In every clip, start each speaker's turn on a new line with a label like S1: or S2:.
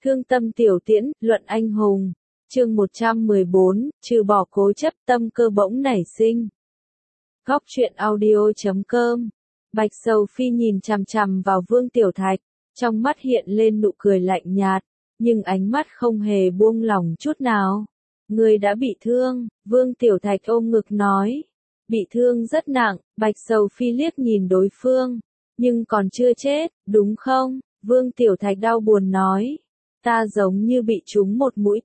S1: Thương tâm tiểu tiễn, luận anh hùng. Chương 114, trừ bỏ cố chấp tâm cơ bỗng nảy sinh. Góc truyện audio.com. Bạch Sầu Phi nhìn chằm chằm vào Vương Tiểu Thạch, trong mắt hiện lên nụ cười lạnh nhạt, nhưng ánh mắt không hề buông lỏng chút nào. Người đã bị thương, Vương Tiểu Thạch ôm ngực nói. Bị thương rất nặng, Bạch Sầu Phi liếc nhìn đối phương, nhưng còn chưa chết, đúng không? Vương Tiểu Thạch đau buồn nói. Ta giống như bị trúng một mũi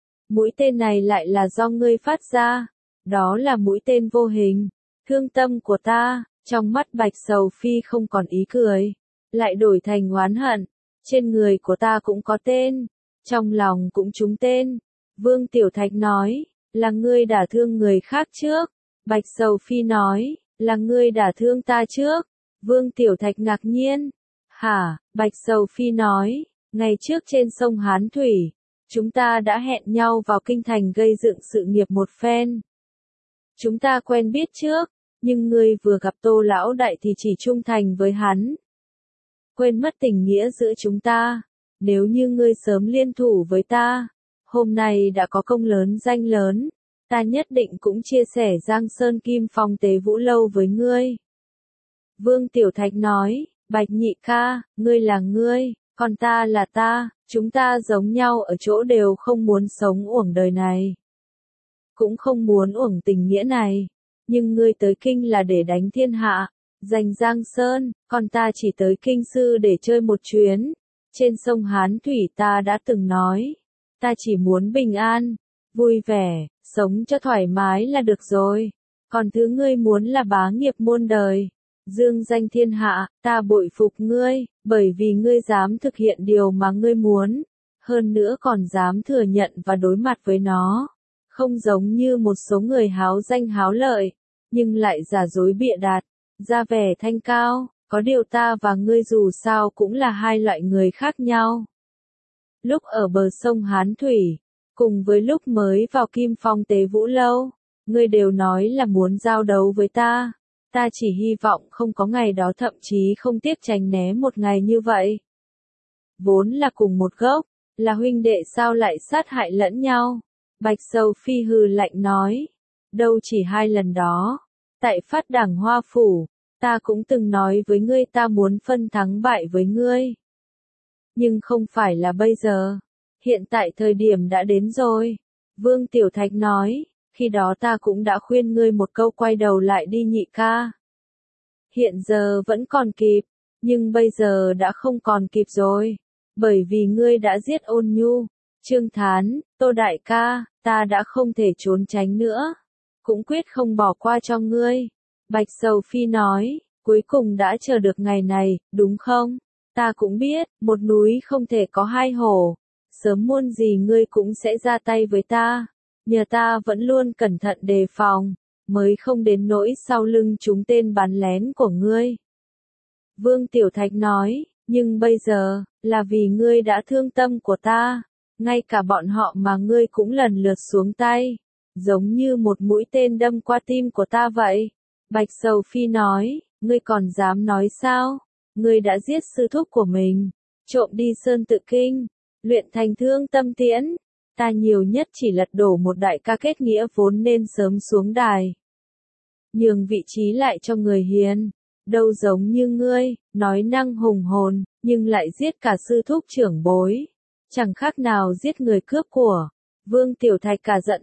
S1: tên này lại là do ngươi phát ra, đó là mũi tên vô hình, thương tâm của ta. Trong mắt Bạch Sầu Phi không còn ý cười, lại đổi thành oán hận, trên người của ta cũng có tên, trong lòng cũng trúng tên. Vương Tiểu Thạch nói, là ngươi đả thương người khác trước. Bạch Sầu Phi nói, là ngươi đả thương ta trước. Vương Tiểu Thạch ngạc nhiên. Hả? Bạch Sầu Phi nói, ngày trước trên sông Hán Thủy, chúng ta đã hẹn nhau vào kinh thành gây dựng sự nghiệp một phen. Chúng ta quen biết trước, nhưng ngươi vừa gặp Tô Lão Đại thì chỉ trung thành với hắn. Quên mất tình nghĩa giữa chúng ta, nếu như ngươi sớm liên thủ với ta, hôm nay đã có công lớn danh lớn, ta nhất định cũng chia sẻ Giang Sơn Kim Phong Tế Vũ Lâu với ngươi. Vương Tiểu Thạch nói, Bạch nhị ca, ngươi là ngươi, còn ta là ta, chúng ta giống nhau ở chỗ đều không muốn sống uổng đời này. Cũng không muốn uổng tình nghĩa này, nhưng ngươi tới kinh là để đánh thiên hạ, giành Giang Sơn, còn ta chỉ tới kinh sư để chơi một chuyến. Trên sông Hán Thủy ta đã từng nói, ta chỉ muốn bình an, vui vẻ, sống cho thoải mái là được rồi. Còn thứ ngươi muốn là bá nghiệp muôn đời, dương danh thiên hạ, ta bội phục ngươi, bởi vì ngươi dám thực hiện điều mà ngươi muốn, hơn nữa còn dám thừa nhận và đối mặt với nó. Không giống như một số người háo danh háo lợi, nhưng lại giả dối bịa đặt, ra vẻ thanh cao, có điều ta và ngươi dù sao cũng là hai loại người khác nhau. Lúc ở bờ sông Hán Thủy, cùng với lúc mới vào Kim Phong Tế Vũ Lâu, ngươi đều nói là muốn giao đấu với ta. Ta chỉ hy vọng không có ngày đó, thậm chí không tiếc tránh né một ngày như vậy. Vốn là cùng một gốc, là huynh đệ sao lại sát hại lẫn nhau? Bạch Sầu Phi hừ lạnh nói, đâu chỉ hai lần đó, tại Phát Đảng Hoa Phủ, ta cũng từng nói với ngươi ta muốn phân thắng bại với ngươi. Nhưng không phải là bây giờ, hiện tại thời điểm đã đến rồi. Vương Tiểu Thạch nói, khi đó ta cũng đã khuyên ngươi một câu quay đầu lại đi nhị ca. Hiện giờ vẫn còn kịp, nhưng bây giờ đã không còn kịp rồi, bởi vì ngươi đã giết Ôn Nhu, Trương Thán, Tô Đại ca, ta đã không thể trốn tránh nữa, cũng quyết không bỏ qua cho ngươi. Bạch Sầu Phi nói, cuối cùng đã chờ được ngày này, đúng không? Ta cũng biết, một núi không thể có hai hổ, sớm muộn gì ngươi cũng sẽ ra tay với ta, nhờ ta vẫn luôn cẩn thận đề phòng, mới không đến nỗi sau lưng trúng tên bắn lén của ngươi. Vương Tiểu Thạch nói, nhưng bây giờ, là vì ngươi đã thương tâm của ta, ngay cả bọn họ mà ngươi cũng lần lượt xuống tay, giống như một mũi tên đâm qua tim của ta vậy. Bạch Sầu Phi nói, ngươi còn dám nói sao? Ngươi đã giết sư thúc của mình, trộm đi Sơn Tự Kinh, luyện thành Thương Tâm Tiễn. Ta nhiều nhất chỉ lật đổ một đại ca kết nghĩa vốn nên sớm xuống đài, nhường vị trí lại cho người hiền. Đâu giống như ngươi, nói năng hùng hồn, nhưng lại giết cả sư thúc trưởng bối, chẳng khác nào giết người cướp của. Vương Tiểu Thạch cả giận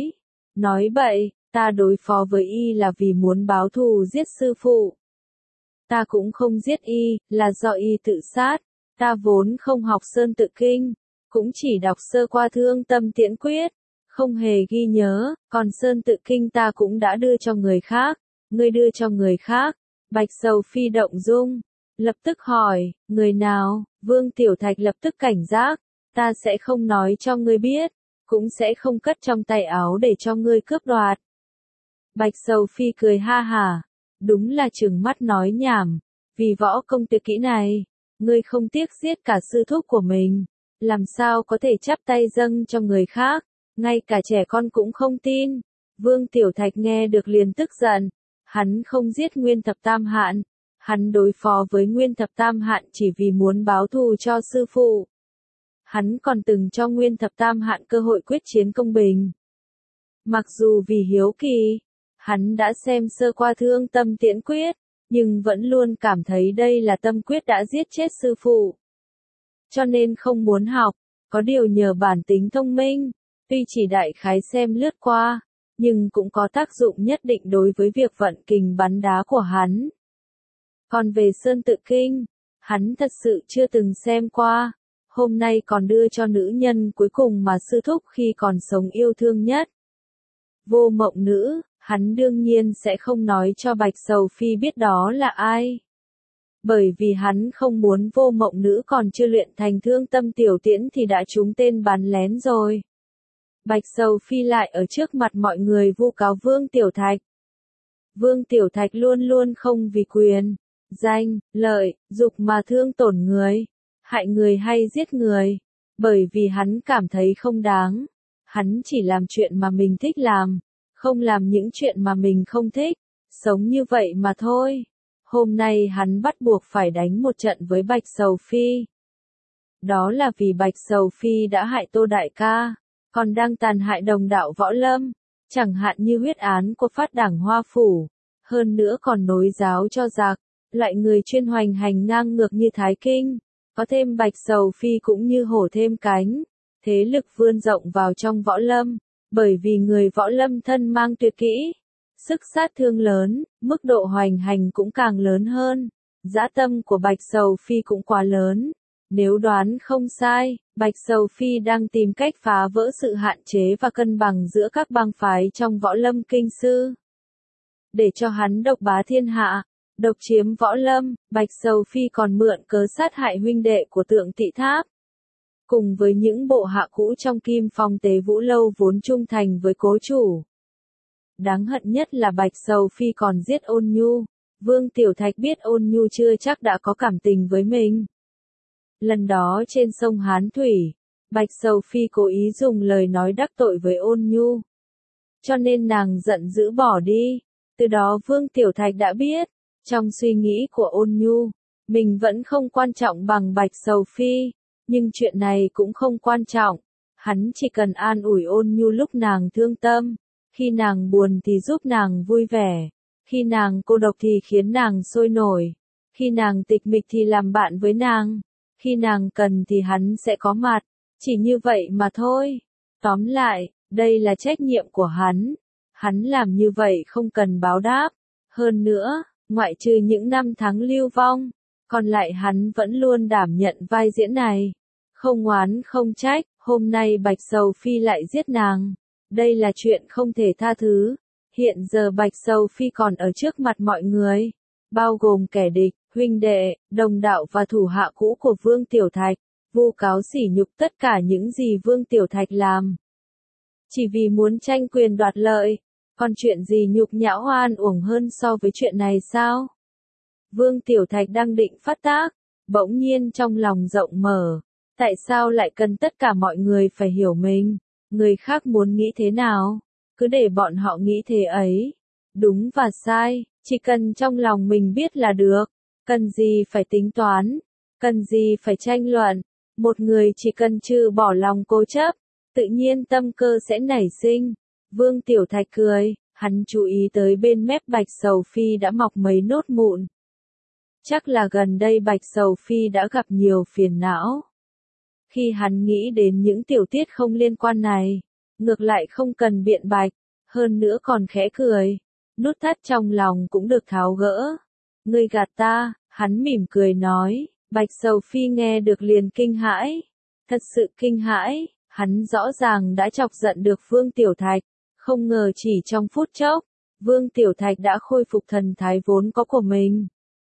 S1: nói bậy, ta đối phó với y là vì muốn báo thù giết sư phụ. Ta cũng không giết y, là do y tự sát. Ta vốn không học Sơn Tự Kinh, cũng chỉ đọc sơ qua Thương Tâm Tiễn Quyết, không hề ghi nhớ, còn Sơn Tự Kinh ta cũng đã đưa cho người khác. Ngươi đưa cho người khác? Bạch Sầu Phi động dung, lập tức hỏi, người nào? Vương Tiểu Thạch lập tức cảnh giác, ta sẽ không nói cho ngươi biết, cũng sẽ không cất trong tay áo để cho ngươi cướp đoạt. Bạch Sầu Phi cười ha hả, đúng là trừng mắt nói nhảm, vì võ công tuyệt kỹ này, ngươi không tiếc giết cả sư thúc của mình, làm sao có thể chắp tay dâng cho người khác, ngay cả trẻ con cũng không tin. Vương Tiểu Thạch nghe được liền tức giận, hắn không giết Nguyên Thập Tam Hạn, hắn đối phó với Nguyên Thập Tam Hạn chỉ vì muốn báo thù cho sư phụ. hắn còn từng cho Nguyên Thập Tam Hạn cơ hội quyết chiến công bình. Mặc dù vì hiếu kỳ, hắn đã xem sơ qua Thương Tâm Tiễn Quyết, nhưng vẫn luôn cảm thấy đây là tâm quyết đã giết chết sư phụ. Cho nên không muốn học, có điều nhờ bản tính thông minh, tuy chỉ đại khái xem lướt qua, nhưng cũng có tác dụng nhất định đối với việc vận kình bắn đá của hắn. Còn về Sơn Tự Kinh, hắn thật sự chưa từng xem qua, hôm nay còn đưa cho nữ nhân cuối cùng mà sư thúc khi còn sống yêu thương nhất. Vô Mộng Nữ, hắn đương nhiên sẽ không nói cho Bạch Sầu Phi biết đó là ai. Bởi vì hắn không muốn Vô Mộng Nữ còn chưa luyện thành Thương Tâm Tiểu Tiễn thì đã trúng tên bắn lén rồi. Bạch Sầu Phi lại ở trước mặt mọi người vu cáo Vương Tiểu Thạch. Vương Tiểu Thạch luôn luôn không vì quyền, danh, lợi, dục mà thương tổn người, hại người hay giết người, bởi vì hắn cảm thấy không đáng. Hắn chỉ làm chuyện mà mình thích làm, không làm những chuyện mà mình không thích, sống như vậy mà thôi. Hôm nay hắn bắt buộc phải đánh một trận với Bạch Sầu Phi. Đó là vì Bạch Sầu Phi đã hại Tô Đại ca, còn đang tàn hại đồng đạo Võ Lâm, chẳng hạn như huyết án của Phát Đảng Hoa Phủ, hơn nữa còn nối giáo cho giặc, loại người chuyên hoành hành ngang ngược như Thái Kinh, có thêm Bạch Sầu Phi cũng như hổ thêm cánh, thế lực vươn rộng vào trong Võ Lâm, bởi vì người Võ Lâm thân mang tuyệt kỹ, sức sát thương lớn, mức độ hoành hành cũng càng lớn hơn, dã tâm của Bạch Sầu Phi cũng quá lớn. Nếu đoán không sai, Bạch Sầu Phi đang tìm cách phá vỡ sự hạn chế và cân bằng giữa các bang phái trong Võ Lâm Kinh Sư. Để cho hắn độc bá thiên hạ, độc chiếm Võ Lâm, Bạch Sầu Phi còn mượn cớ sát hại huynh đệ của Tượng Tị Tháp. Cùng với những bộ hạ cũ trong Kim Phong Tế Vũ Lâu vốn trung thành với cố chủ. Đáng hận nhất là Bạch Sầu Phi còn giết Ôn Nhu. Vương Tiểu Thạch biết Ôn Nhu chưa chắc đã có cảm tình với mình. Lần đó trên sông Hán Thủy, Bạch Sầu Phi cố ý dùng lời nói đắc tội với Ôn Nhu. Cho nên nàng giận dữ bỏ đi. Từ đó Vương Tiểu Thạch đã biết, trong suy nghĩ của Ôn Nhu, mình vẫn không quan trọng bằng Bạch Sầu Phi. Nhưng chuyện này cũng không quan trọng. Hắn chỉ cần an ủi Ôn Nhu lúc nàng thương tâm. Khi nàng buồn thì giúp nàng vui vẻ. Khi nàng cô độc thì khiến nàng sôi nổi. Khi nàng tịch mịch thì làm bạn với nàng. Khi nàng cần thì hắn sẽ có mặt. Chỉ như vậy mà thôi. Tóm lại, đây là trách nhiệm của hắn. Hắn làm như vậy không cần báo đáp. Hơn nữa, ngoại trừ những năm tháng lưu vong, còn lại hắn vẫn luôn đảm nhận vai diễn này. Không oán không trách, hôm nay Bạch Sầu Phi lại giết nàng. Đây là chuyện không thể tha thứ. Hiện giờ Bạch Sầu Phi còn ở trước mặt mọi người, bao gồm kẻ địch, huynh đệ, đồng đạo và thủ hạ cũ của Vương Tiểu Thạch, vu cáo sỉ nhục tất cả những gì Vương Tiểu Thạch làm. Chỉ vì muốn tranh quyền đoạt lợi, còn chuyện gì nhục nhã oan uổng hơn so với chuyện này sao? Vương Tiểu Thạch đang định phát tác, bỗng nhiên trong lòng rộng mở. Tại sao lại cần tất cả mọi người phải hiểu mình? Người khác muốn nghĩ thế nào? Cứ để bọn họ nghĩ thế ấy. Đúng và sai, chỉ cần trong lòng mình biết là được. Cần gì phải tính toán? Cần gì phải tranh luận? Một người chỉ cần trừ bỏ lòng cố chấp, tự nhiên tâm cơ sẽ nảy sinh. Vương Tiểu Thạch cười, hắn chú ý tới bên mép Bạch Sầu Phi đã mọc mấy nốt mụn. Chắc là gần đây Bạch Sầu Phi đã gặp nhiều phiền não. Khi hắn nghĩ đến những tiểu tiết không liên quan này, ngược lại không cần biện bạch, hơn nữa còn khẽ cười, nút thắt trong lòng cũng được tháo gỡ. Ngươi gạt ta, hắn mỉm cười nói, Bạch Sầu Phi nghe được liền kinh hãi, thật sự kinh hãi, hắn rõ ràng đã chọc giận được Vương Tiểu Thạch, không ngờ chỉ trong phút chốc, Vương Tiểu Thạch đã khôi phục thần thái vốn có của mình.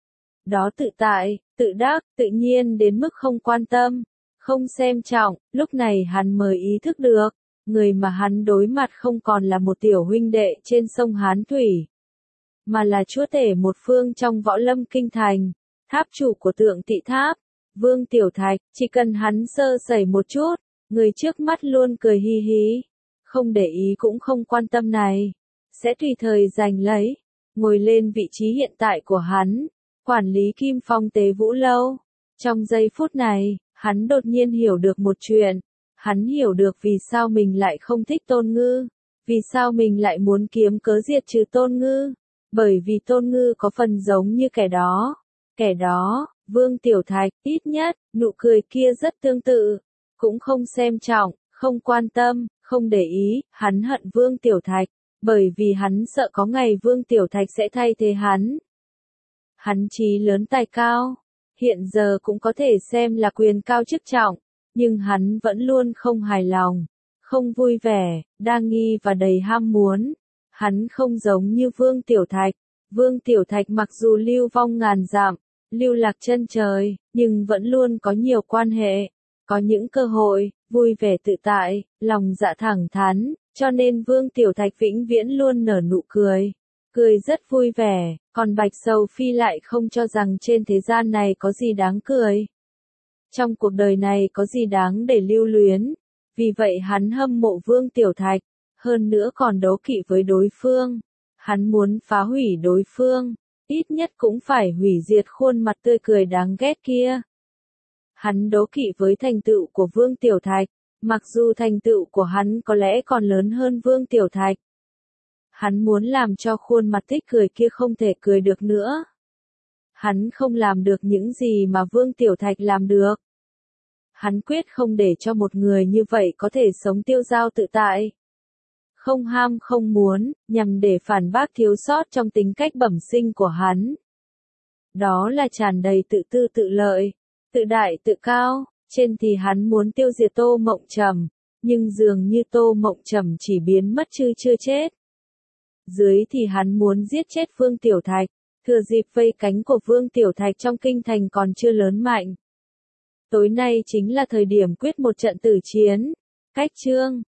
S1: Đó tự tại, tự đắc, tự nhiên đến mức không quan tâm, không xem trọng, lúc này hắn mới ý thức được, người mà hắn đối mặt không còn là một tiểu huynh đệ trên sông Hán Thủy, mà là chúa tể một phương trong Võ Lâm Kinh Thành, tháp chủ của Tượng Tị Tháp, Vương Tiểu Thạch. Chỉ cần hắn sơ sẩy một chút, người trước mắt luôn cười hi hí, không để ý cũng không quan tâm này, sẽ tùy thời giành lấy, ngồi lên vị trí hiện tại của hắn, quản lý Kim Phong Tế Vũ Lâu. Trong giây phút này, Hắn đột nhiên hiểu được một chuyện. Hắn hiểu được vì sao mình lại không thích Tôn Ngư. Vì sao mình lại muốn kiếm cớ diệt trừ Tôn Ngư. Bởi vì Tôn Ngư có phần giống như kẻ đó. Kẻ đó, Vương Tiểu Thạch, ít nhất, nụ cười kia rất tương tự. Cũng không xem trọng, không quan tâm, không để ý, hắn hận Vương Tiểu Thạch. Bởi vì hắn sợ có ngày Vương Tiểu Thạch sẽ thay thế hắn. Hắn chí lớn tài cao. Hiện giờ cũng có thể xem là quyền cao chức trọng. Nhưng hắn vẫn luôn không hài lòng. Không vui vẻ, đa nghi và đầy ham muốn. Hắn không giống như Vương Tiểu Thạch. Vương Tiểu Thạch mặc dù lưu vong ngàn dặm, lưu lạc chân trời, nhưng vẫn luôn có nhiều quan hệ, có những cơ hội, vui vẻ tự tại, lòng dạ thẳng thắn, cho nên Vương Tiểu Thạch vĩnh viễn luôn nở nụ cười. Cười rất vui vẻ, còn Bạch Sầu Phi lại không cho rằng trên thế gian này có gì đáng cười. Trong cuộc đời này có gì đáng để lưu luyến. Vì vậy hắn hâm mộ Vương Tiểu Thạch, hơn nữa còn đố kỵ với đối phương. Hắn muốn phá hủy đối phương, ít nhất cũng phải hủy diệt khuôn mặt tươi cười đáng ghét kia. Hắn đố kỵ với thành tựu của Vương Tiểu Thạch, mặc dù thành tựu của hắn có lẽ còn lớn hơn Vương Tiểu Thạch. Hắn muốn làm cho khuôn mặt thích cười kia không thể cười được nữa. Hắn không làm được những gì mà Vương Tiểu Thạch làm được. Hắn quyết không để cho một người như vậy có thể sống tiêu dao tự tại. Không ham không muốn, nhằm để phản bác thiếu sót trong tính cách bẩm sinh của hắn. Đó là tràn đầy tự tư tự lợi, tự đại tự cao, trên thì hắn muốn tiêu diệt Tô Mộng Trầm, nhưng dường như Tô Mộng Trầm chỉ biến mất chứ chưa chết. Dưới thì hắn muốn giết chết Vương Tiểu Thạch, thừa dịp vây cánh của Vương Tiểu Thạch trong kinh thành còn chưa lớn mạnh. Tối nay chính là thời điểm quyết một trận tử chiến. Cách chương